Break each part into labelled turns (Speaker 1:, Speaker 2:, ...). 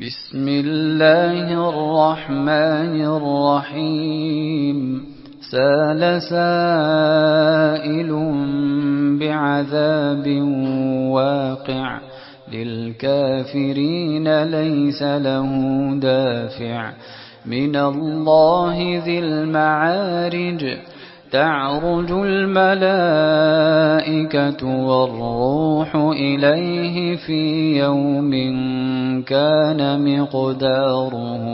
Speaker 1: بسم الله الرحمن الرحيم سأل سائل بعذاب واقع للكافرين ليس له دافع من الله ذي المعارج تعرج الملائكة والروح إليه في يوم كان مقداره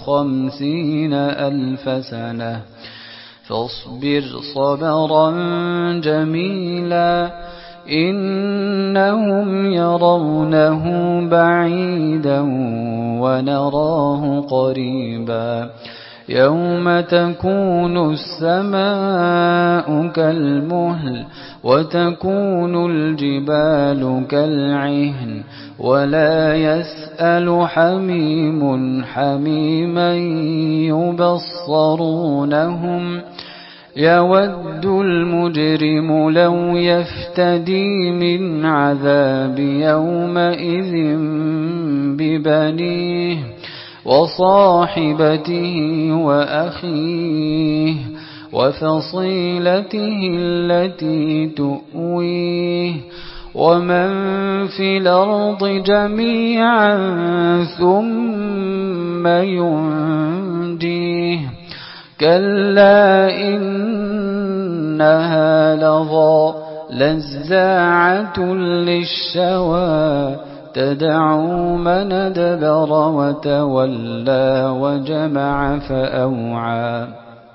Speaker 1: 50,000 سنة فاصبر صبرا جميلا إنهم يرونه بعيدا ونراه قريبا يوم تكون السماء كالمهل وتكون الجبال كالعهن ولا يسأل حميم حميما يبصرونهم يود المجرم لو يفتدي من عذاب يومئذ ببنيه وصاحبته وأخيه وفصيلته التي تؤويه ومن في الأرض جميعا ثم ينجيه كلا إنها لظى لزاعة للشوى تدعو من أدبر وتولى وجمع فأوعى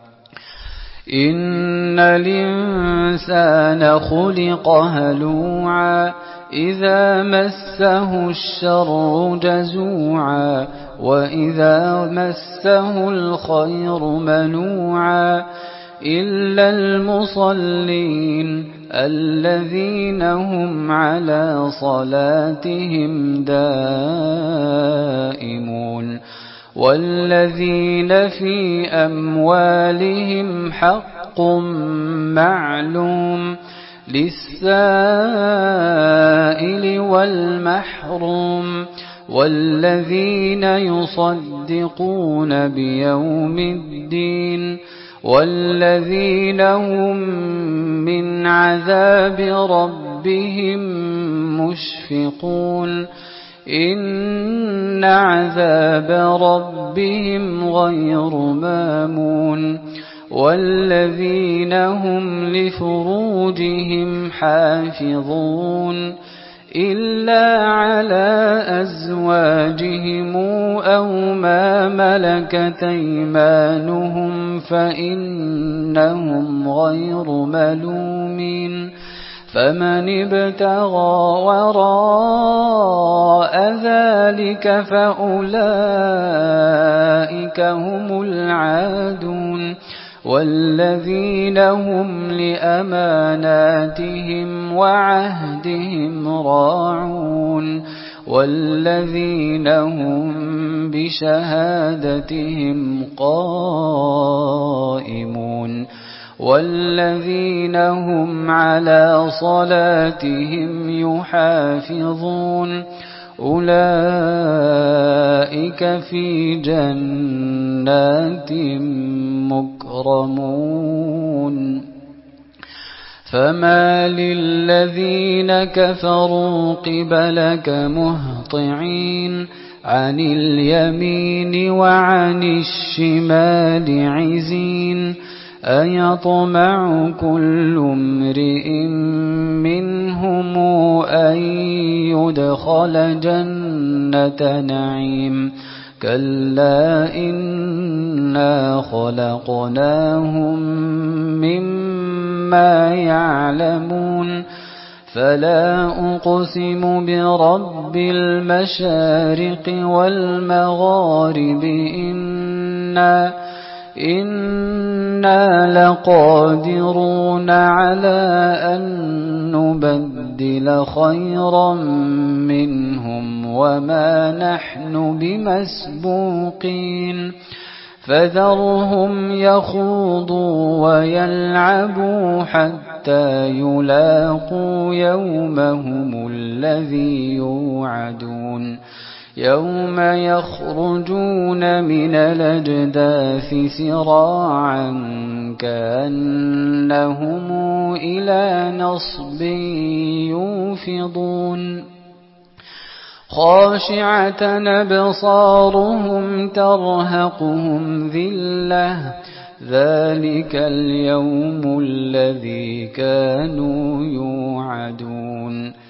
Speaker 1: إن الإنسان خلق هلوعا إذا مسه الشر جزوعا وإذا مسه الخير منوعا إلا المصلين الذين هم على صلاتهم دائمون والذين في أموالهم حق معلوم للسائل والمحروم والذين يصدقون بيوم الدين والذين هم من عذاب ربهم مشفقون إن عذاب ربهم غير مامون والذين هم لفروجهم حافظون إلا على أزواجهم أو ما ملكت أيمانهم فإنهم غير ملومين فمن ابتغى وراء ذلك فأولئك هم العادون والذين هم لأماناتهم وعهدهم راعون والذين هم بشهادتهم قائمون والذين هم على صلاتهم يحافظون أولئك في جنات مكرمون فما للذين كفروا قبلك مهطعين عن اليمين وعن الشمال عزين أيطمع كل امرئ منهم أن يدخل جنة نعيم كلا إنا خلقناهم مما يعلمون فلا أقسم برب المشارق والمغارب إنا لقادرون على أن نبدل خيرا منهم وما نحن بمسبوقين فذرهم يخوضوا ويلعبوا حتى يلاقوا يومهم الذي يوعدون يوم يخرجون من الأجداث سراعا كأنهم إلى نصب يوفضون خاشعة أبصارهم ترهقهم ذلة ذلك اليوم الذي كانوا يوعدون